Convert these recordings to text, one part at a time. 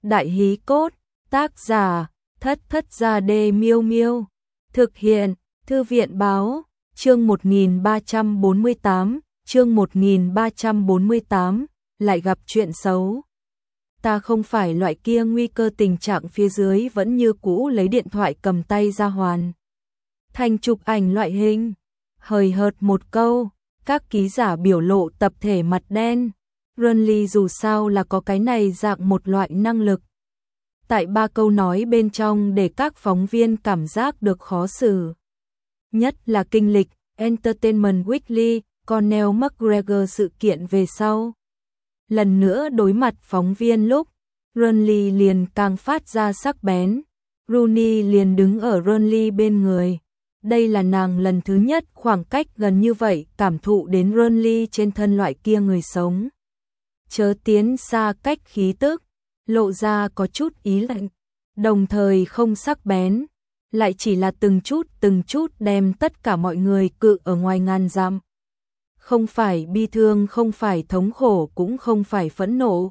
Đại hí cốt, tác giả, Thất Thất Gia Đê Miêu Miêu. Thực hiện, Thư viện báo, chương 1348, chương 1348, lại gặp chuyện xấu. Ta không phải loại kia nguy cơ tình trạng phía dưới vẫn như cũ lấy điện thoại cầm tay ra hoàn thành chụp ảnh loại hình. Hời hợt một câu, các ký giả biểu lộ tập thể mặt đen. Runly dù sao là có cái này dạng một loại năng lực. Tại 3 câu nói bên trong để các phóng viên cảm giác được khó xử. Nhất là kinh lịch Entertainment Weekly, Conor McGregor sự kiện về sau. Lần nữa đối mặt phóng viên lúc, Runly liền càng phát ra sắc bén. Rooney liền đứng ở Runly bên người. Đây là nàng lần thứ nhất khoảng cách gần như vậy cảm thụ đến Runly trên thân loại kia người sống. Chớ tiến xa cách khí tức, lộ ra có chút ý lạnh, đồng thời không sắc bén, lại chỉ là từng chút đem tất cả mọi người cự ở ngoài ngàn dặm. Không phải bi thương, không phải thống khổ, cũng không phải phẫn nộ,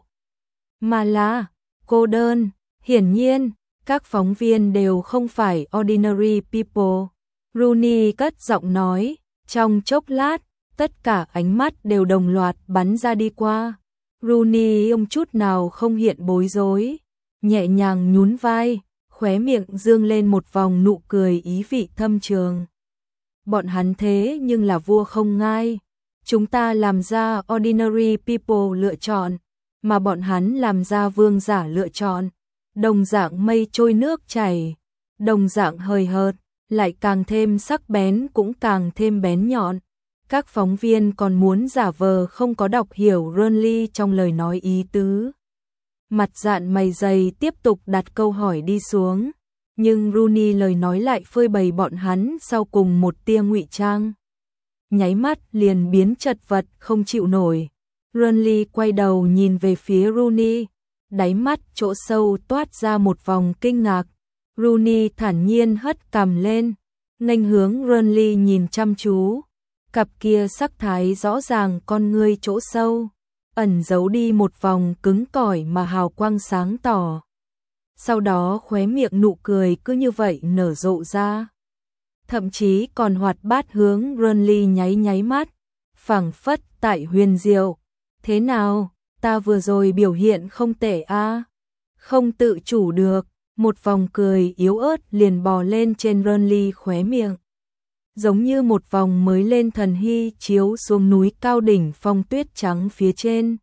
mà là cô đơn. Hiển nhiên, các phóng viên đều không phải ordinary people. Rooney cất giọng nói, trong chốc lát, tất cả ánh mắt đều đồng loạt bắn ra đi qua. Rooney không chút nào không hiện bối rối, nhẹ nhàng nhún vai, khóe miệng dương lên một vòng nụ cười ý vị thâm trường. Bọn hắn thế nhưng là vua không ngai. Chúng ta làm ra ordinary people lựa chọn, mà bọn hắn làm ra vương giả lựa chọn. Đồng dạng mây trôi nước chảy, đồng dạng hời hợt, lại càng thêm sắc bén cũng càng thêm bén nhọn. Các phóng viên còn muốn giả vờ không có đọc hiểu Runly trong lời nói ý tứ. Mặt dạn mày dày tiếp tục đặt câu hỏi đi xuống, nhưng Rooney lời nói lại phơi bày bọn hắn sau cùng một tia ngụy trang. Nháy mắt liền biến chật vật không chịu nổi. Runly quay đầu nhìn về phía Rooney, đáy mắt chỗ sâu toát ra một vòng kinh ngạc. Rooney thản nhiên hất cằm lên, nghênh hướng Runly nhìn chăm chú. Cặp kia sắc thái rõ ràng con ngươi chỗ sâu, ẩn giấu đi một vòng cứng cỏi mà hào quang sáng tỏ. Sau đó khóe miệng nụ cười cứ như vậy nở rộ ra. Thậm chí còn hoạt bát hướng Runly nháy mắt, phảng phất tại huyền diệu. Thế nào, ta vừa rồi biểu hiện không tệ a? Không tự chủ được, một vòng cười yếu ớt liền bò lên trên Runly khóe miệng. Giống như một vòng mới lên thần hy chiếu xuống núi cao đỉnh phong tuyết trắng phía trên.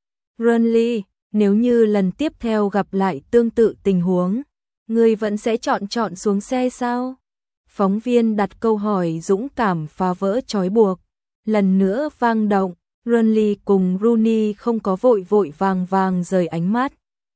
Runly, nếu như lần tiếp theo gặp lại tương tự tình huống, ngươi vẫn sẽ chọn xuống xe sao? Phóng viên đặt câu hỏi dũng cảm phá vỡ trói buộc. Lần nữa vang động, Runly cùng Rooney không có vội vàng rời ánh mắt.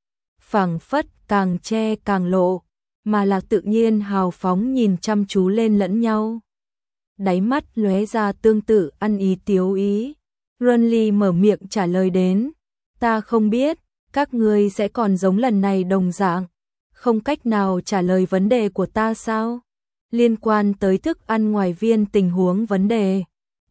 Phảng phất càng che càng lộ, mà là tự nhiên hào phóng nhìn chăm chú lên lẫn nhau. Đáy mắt lóe ra tương tự ăn ý tiếu ý. Runly mở miệng trả lời đến, ta không biết, các ngươi sẽ còn giống lần này đồng dạng, không cách nào trả lời vấn đề của ta sao? Liên quan tới thức ăn ngoài viên tình huống vấn đề.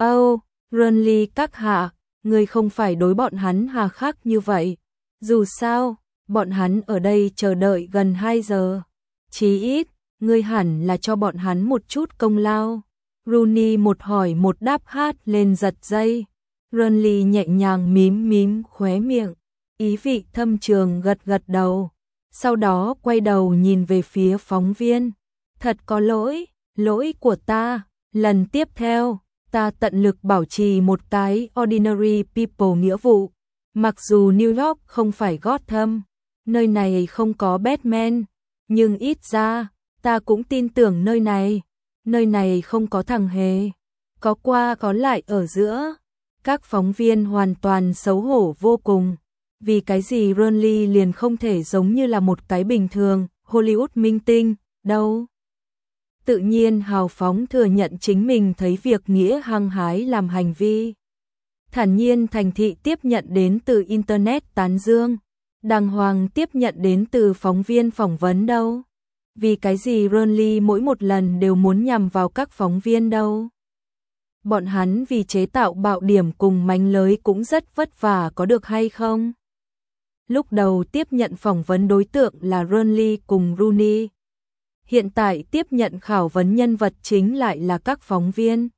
Runly các hạ, ngươi không phải đối bọn hắn hà khắc như vậy. Dù sao, bọn hắn ở đây chờ đợi gần 2 giờ. Chí ít, ngươi hẳn là cho bọn hắn một chút công lao. Rooney một hỏi một đáp hát lên giật dây. Runly nhẹ nhàng mím khóe miệng, ý vị thâm trường gật đầu. Sau đó quay đầu nhìn về phía phóng viên. Thật có lỗi của ta. Lần tiếp theo, ta tận lực bảo trì một cái ordinary people nghĩa vụ. Mặc dù New York không phải Gotham, nơi này không có Batman, nhưng ít ra, ta cũng tin tưởng nơi này. Nơi này không có thằng hề, có qua có lại ở giữa. Các phóng viên hoàn toàn xấu hổ vô cùng. Vì cái gì Runly liền không thể giống như là một cái bình thường Hollywood minh tinh đâu? Tự nhiên hào phóng thừa nhận chính mình thấy việc nghĩa hăng hái làm hành vi. Thản nhiên thành thị tiếp nhận đến từ Internet tán dương, đàng hoàng tiếp nhận đến từ phóng viên phỏng vấn đâu? Vì cái gì Runly mỗi một lần đều muốn nhằm vào các phóng viên đâu? Bọn hắn vì chế tạo bạo điểm cùng mánh lới cũng rất vất vả có được hay không? Lúc đầu tiếp nhận phỏng vấn đối tượng là Burnley cùng Rooney. Hiện tại tiếp nhận khảo vấn nhân vật chính lại là các phóng viên.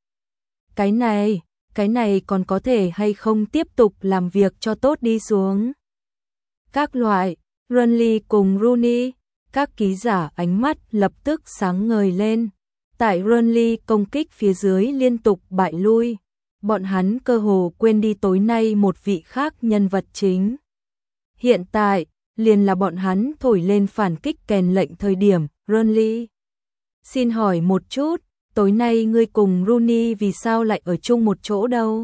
Cái này còn có thể hay không tiếp tục làm việc cho tốt đi xuống. Các loại, Burnley cùng Rooney, các ký giả ánh mắt lập tức sáng ngời lên. Tại Burnley công kích phía dưới liên tục bại lui, bọn hắn cơ hồ quên đi tối nay một vị khác nhân vật chính. Hiện tại, liền là bọn hắn thổi lên phản kích kèn lệnh thời điểm. Burnley, xin hỏi một chút, tối nay ngươi cùng Rooney vì sao lại ở chung một chỗ đâu?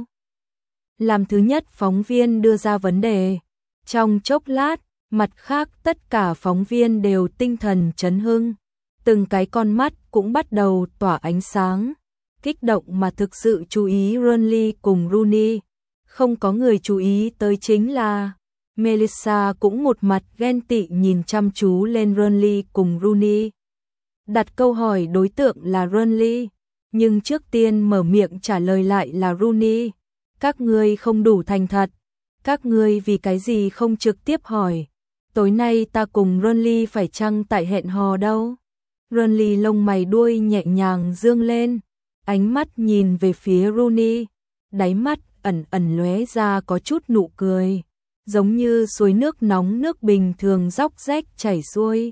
Làm thứ nhất phóng viên đưa ra vấn đề. Trong chốc lát, mặt khác tất cả phóng viên đều tinh thần chấn hưng. Từng cái con mắt cũng bắt đầu tỏa ánh sáng. Kích động mà thực sự chú ý Burnley cùng Rooney. Không có người chú ý tới chính là Melissa cũng một mặt ghen tị nhìn chăm chú lên Burnley cùng Rooney. Đặt câu hỏi đối tượng là Burnley, nhưng trước tiên mở miệng trả lời lại là Rooney. Các ngươi không đủ thành thật, các ngươi vì cái gì không trực tiếp hỏi, tối nay ta cùng Burnley phải chăng tại hẹn hò đâu? Burnley lông mày đuôi nhẹ nhàng dương lên, ánh mắt nhìn về phía Rooney, đáy mắt ẩn ẩn lóe ra có chút nụ cười, giống như suối nước nóng nước bình thường róc rách chảy xuôi.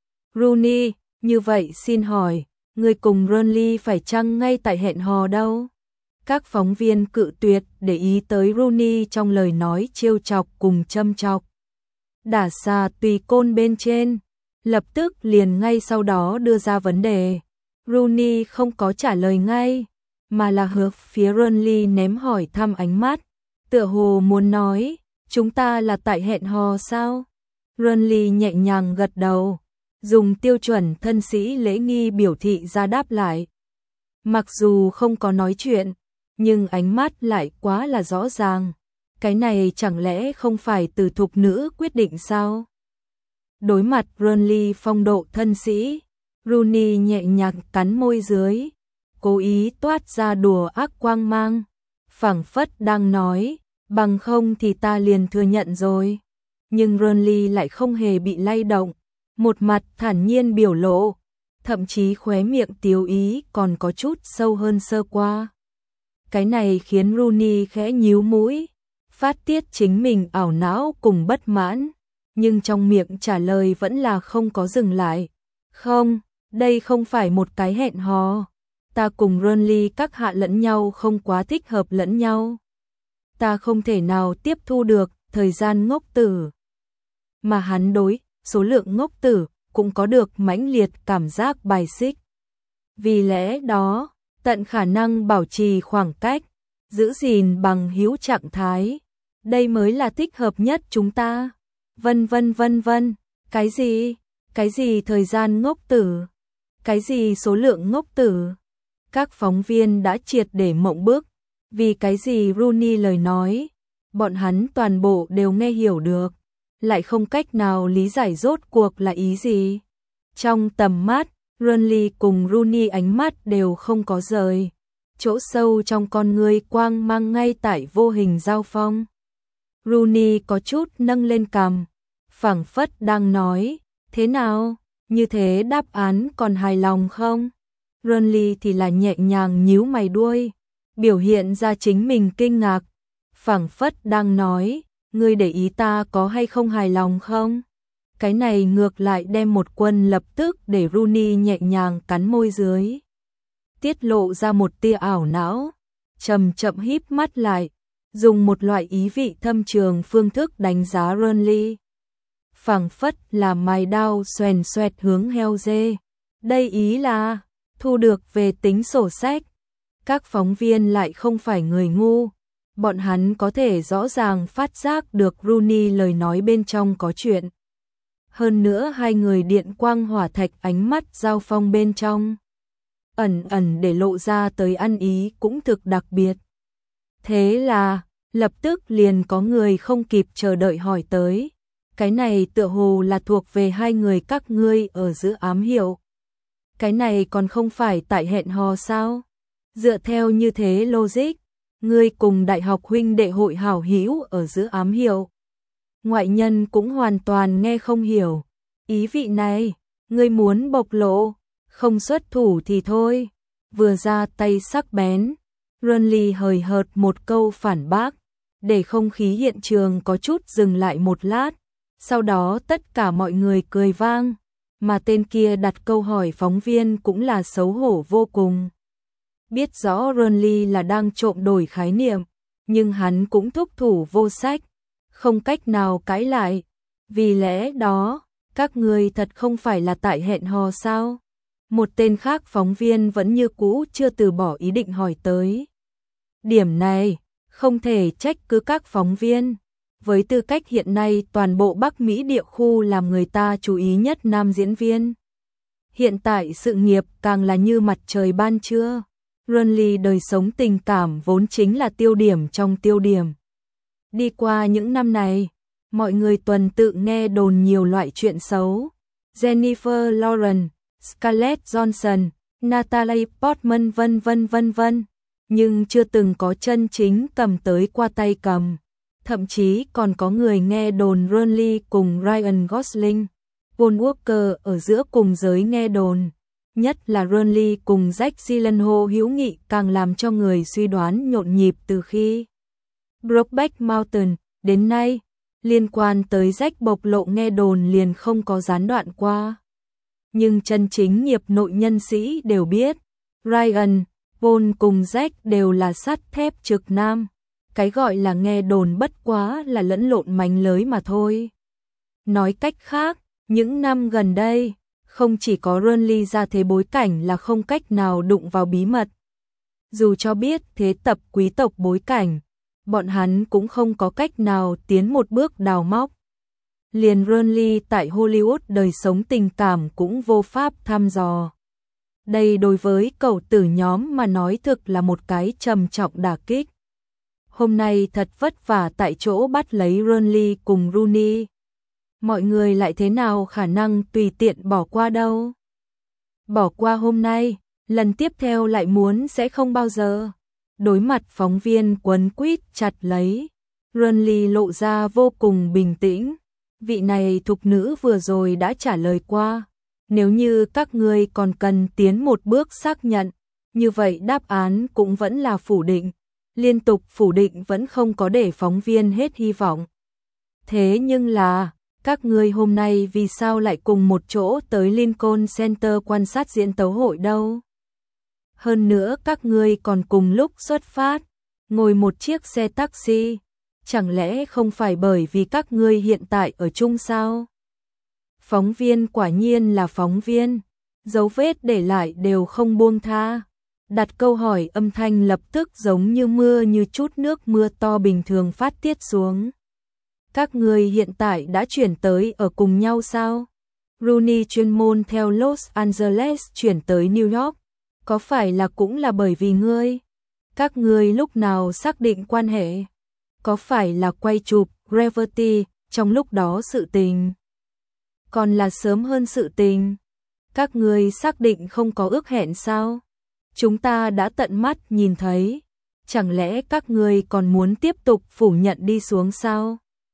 Rooney, như vậy xin hỏi, người cùng Burnley phải chăng ngay tại hẹn hò đâu? Các phóng viên cự tuyệt để ý tới Rooney trong lời nói trêu chọc cùng châm chọc. Đả xà tùy côn bên trên, lập tức liền ngay sau đó đưa ra vấn đề. Rooney không có trả lời ngay, mà là hướng phía Burnley ném hỏi thăm ánh mắt, tựa hồ muốn nói, chúng ta là tại hẹn hò sao? Burnley nhẹ nhàng gật đầu, dùng tiêu chuẩn thân sĩ lễ nghi biểu thị ra đáp lại. Mặc dù không có nói chuyện, nhưng ánh mắt lại quá là rõ ràng. Cái này chẳng lẽ không phải từ thục nữ quyết định sao? Đối mặt Burnley phong độ thân sĩ, Rooney nhẹ nhàng cắn môi dưới, cố ý toát ra đùa ác quang mang, phảng phất đang nói, bằng không thì ta liền thừa nhận rồi. Nhưng Burnley lại không hề bị lay động, một mặt thản nhiên biểu lộ, thậm chí khóe miệng tiếu ý còn có chút sâu hơn sơ qua. Cái này khiến Rooney khẽ nhíu mũi, phát tiết chính mình ảo não cùng bất mãn, nhưng trong miệng trả lời vẫn là không có dừng lại. Không, đây không phải một cái hẹn hò. Ta cùng Burnley các hạ lẫn nhau không quá thích hợp lẫn nhau. Ta không thể nào tiếp thu được thời gian ngốc tử. Mà hắn đối số lượng ngốc tử cũng có được mãnh liệt cảm giác bài xích. Vì lẽ đó, tận khả năng bảo trì khoảng cách, giữ gìn bằng hữu trạng thái. Đây mới là thích hợp nhất chúng ta. Vân vân vân vân. Cái gì? Cái gì thời gian ngốc tử? Cái gì số lượng ngốc tử? Các phóng viên đã triệt để mộng bức. Vì cái gì Rooney lời nói, bọn hắn toàn bộ đều nghe hiểu được, lại không cách nào lý giải rốt cuộc là ý gì. Trong tầm mắt, Burnley cùng Rooney ánh mắt đều không có rời. Chỗ sâu trong con người quang mang ngay tại vô hình giao phong. Rooney có chút nâng lên cằm, phảng phất đang nói, thế nào, như thế đáp án còn hài lòng không? Burnley thì là nhẹ nhàng nhíu mày đuôi, biểu hiện ra chính mình kinh ngạc, phảng phất đang nói, ngươi để ý ta có hay không hài lòng không? Cái này ngược lại đem một quân lập tức để Rooney nhẹ nhàng cắn môi dưới, tiết lộ ra một tia ảo não, chậm chậm híp mắt lại, dùng một loại ý vị thâm trường phương thức đánh giá Burnley. Phảng phất là mài đao xoèn xoẹt hướng heo dê. Đây ý là thu được về tính sổ sách. Các phóng viên lại không phải người ngu, bọn hắn có thể rõ ràng phát giác được Rooney lời nói bên trong có chuyện. Hơn nữa hai người điện quang hỏa thạch ánh mắt giao phong bên trong, ẩn ẩn để lộ ra tới ăn ý cũng thực đặc biệt. Thế là, lập tức liền có người không kịp chờ đợi hỏi tới. Cái này tựa hồ là thuộc về hai người các ngươi ở giữa ám hiệu. Cái này còn không phải tại hẹn hò sao? Dựa theo như thế logic, ngươi cùng đại học huynh đệ hội hảo hữu ở giữa ám hiệu. Ngoại nhân cũng hoàn toàn nghe không hiểu. Ý vị này, ngươi muốn bộc lộ, không xuất thủ thì thôi. Vừa ra tay sắc bén, Renly hời hợt một câu phản bác, để không khí hiện trường có chút dừng lại một lát. Sau đó tất cả mọi người cười vang, mà tên kia đặt câu hỏi phóng viên cũng là xấu hổ vô cùng. Biết rõ Renly là đang trộm đổi khái niệm, nhưng hắn cũng thúc thủ vô sách, không cách nào cãi lại. Vì lẽ đó, các ngươi thật không phải là tại hẹn hò sao? Một tên khác phóng viên vẫn như cũ chưa từ bỏ ý định hỏi tới. Điểm này, không thể trách cứ các phóng viên. Với tư cách hiện nay toàn bộ Bắc Mỹ địa khu làm người ta chú ý nhất nam diễn viên. Hiện tại sự nghiệp càng là như mặt trời ban trưa. Renly đời sống tình cảm vốn chính là tiêu điểm trong tiêu điểm. Đi qua những năm này, mọi người tuần tự nghe đồn nhiều loại chuyện xấu. Jennifer Lawrence, Scarlett Johansson, Natalie Portman vân vân, nhưng chưa từng có chân chính cầm tới qua tay cầm. Thậm chí còn có người nghe đồn Renly cùng Ryan Gosling, Paul Walker ở giữa cùng giới nghe đồn. Nhất là Renly cùng Jake Gyllenhaal hữu nghị càng làm cho người suy đoán nhộn nhịp từ khi Brokeback Mountain đến nay. Liên quan tới Jake bộc lộ nghe đồn liền không có gián đoạn qua. Nhưng chân chính nghiệp nội nhân sĩ đều biết, Ryan, Paul cùng Jake đều là sắt thép trực nam. Cái gọi là nghe đồn bất quá là lẫn lộn mánh lới mà thôi. Nói cách khác, những năm gần đây, không chỉ có Renly ra thế bối cảnh là không cách nào đụng vào bí mật. Dù cho biết thế tập quý tộc bối cảnh, bọn hắn cũng không có cách nào tiến một bước đào móc. Liền Renly tại Hollywood đời sống tình cảm cũng vô pháp thăm dò. Đây đối với cậu tử nhóm mà nói thực là một cái trầm trọng đả kích. Hôm nay thật vất vả tại chỗ bắt lấy Renly cùng Rooney. Mọi người lại thế nào khả năng tùy tiện bỏ qua đâu. Bỏ qua hôm nay, lần tiếp theo lại muốn sẽ không bao giờ. Đối mặt phóng viên quấn quýt chặt lấy, Renly lộ ra vô cùng bình tĩnh. Vị này thục nữ vừa rồi đã trả lời qua. Nếu như các ngươi còn cần tiến một bước xác nhận, như vậy đáp án cũng vẫn là phủ định. Liên tục phủ định vẫn không có để phóng viên hết hy vọng. Thế nhưng là, các ngươi hôm nay vì sao lại cùng một chỗ tới Lincoln Center quan sát diễn tấu hội đâu? Hơn nữa các ngươi còn cùng lúc xuất phát, ngồi một chiếc xe taxi. Chẳng lẽ không phải bởi vì các ngươi hiện tại ở chung sao? Phóng viên quả nhiên là phóng viên, dấu vết để lại đều không buông tha. Đặt câu hỏi âm thanh lập tức giống như mưa như chút nước mưa to bình thường phát tiết xuống. Các người hiện tại đã chuyển tới ở cùng nhau sao? Rooney chuyên môn theo Los Angeles chuyển tới New York. Có phải là cũng là bởi vì ngươi? Các ngươi lúc nào xác định quan hệ? Có phải là quay chụp Gravity trong lúc đó sự tình? Còn là sớm hơn sự tình? Các ngươi xác định không có ước hẹn sao? Chúng ta đã tận mắt nhìn thấy. Chẳng lẽ các ngươi còn muốn tiếp tục phủ nhận đi xuống sao?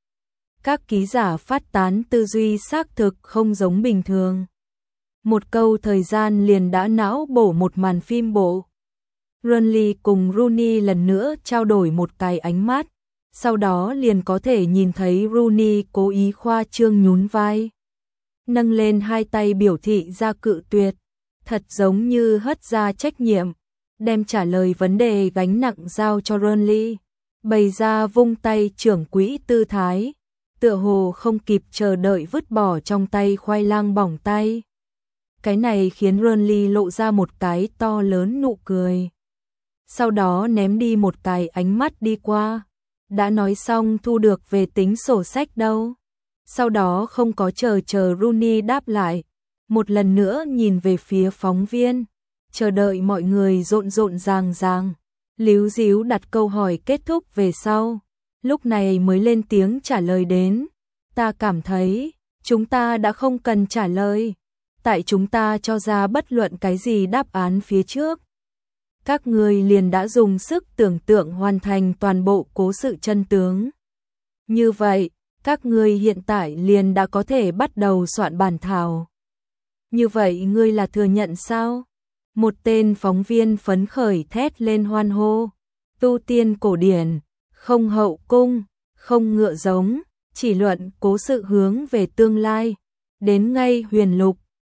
Các ký giả phát tán tư duy xác thực không giống bình thường. Một câu thời gian liền đã não bổ một màn phim bộ. Renly cùng Rooney lần nữa trao đổi một cái ánh mắt. Sau đó liền có thể nhìn thấy Rooney cố ý khoa trương nhún vai. Nâng lên hai tay biểu thị ra cự tuyệt. Thật giống như hất ra trách nhiệm. Đem trả lời vấn đề gánh nặng giao cho Renly. Bày ra vung tay trưởng quỹ tư thái. Tựa hồ không kịp chờ đợi vứt bỏ trong tay khoai lang bỏng tay. Cái này khiến Renly lộ ra một cái to lớn nụ cười. Sau đó ném đi một cái ánh mắt đi qua. Đã nói xong thu được về tính sổ sách đâu. Sau đó không có chờ Rooney đáp lại. Một lần nữa nhìn về phía phóng viên. Chờ đợi mọi người rộn ràng. Líu díu đặt câu hỏi kết thúc về sau. Lúc này mới lên tiếng trả lời đến. Ta cảm thấy, chúng ta đã không cần trả lời. Tại chúng ta cho ra bất luận cái gì đáp án phía trước. Các người liền đã dùng sức tưởng tượng hoàn thành toàn bộ cố sự chân tướng. Như vậy, các ngươi hiện tại liền đã có thể bắt đầu soạn bản thảo. Như vậy ngươi là thừa nhận sao? Một tên phóng viên phấn khởi thét lên hoan hô. Tu tiên cổ điển, không hậu cung, không ngựa giống, chỉ luận cố sự hướng về tương lai. Đến ngay huyền lục,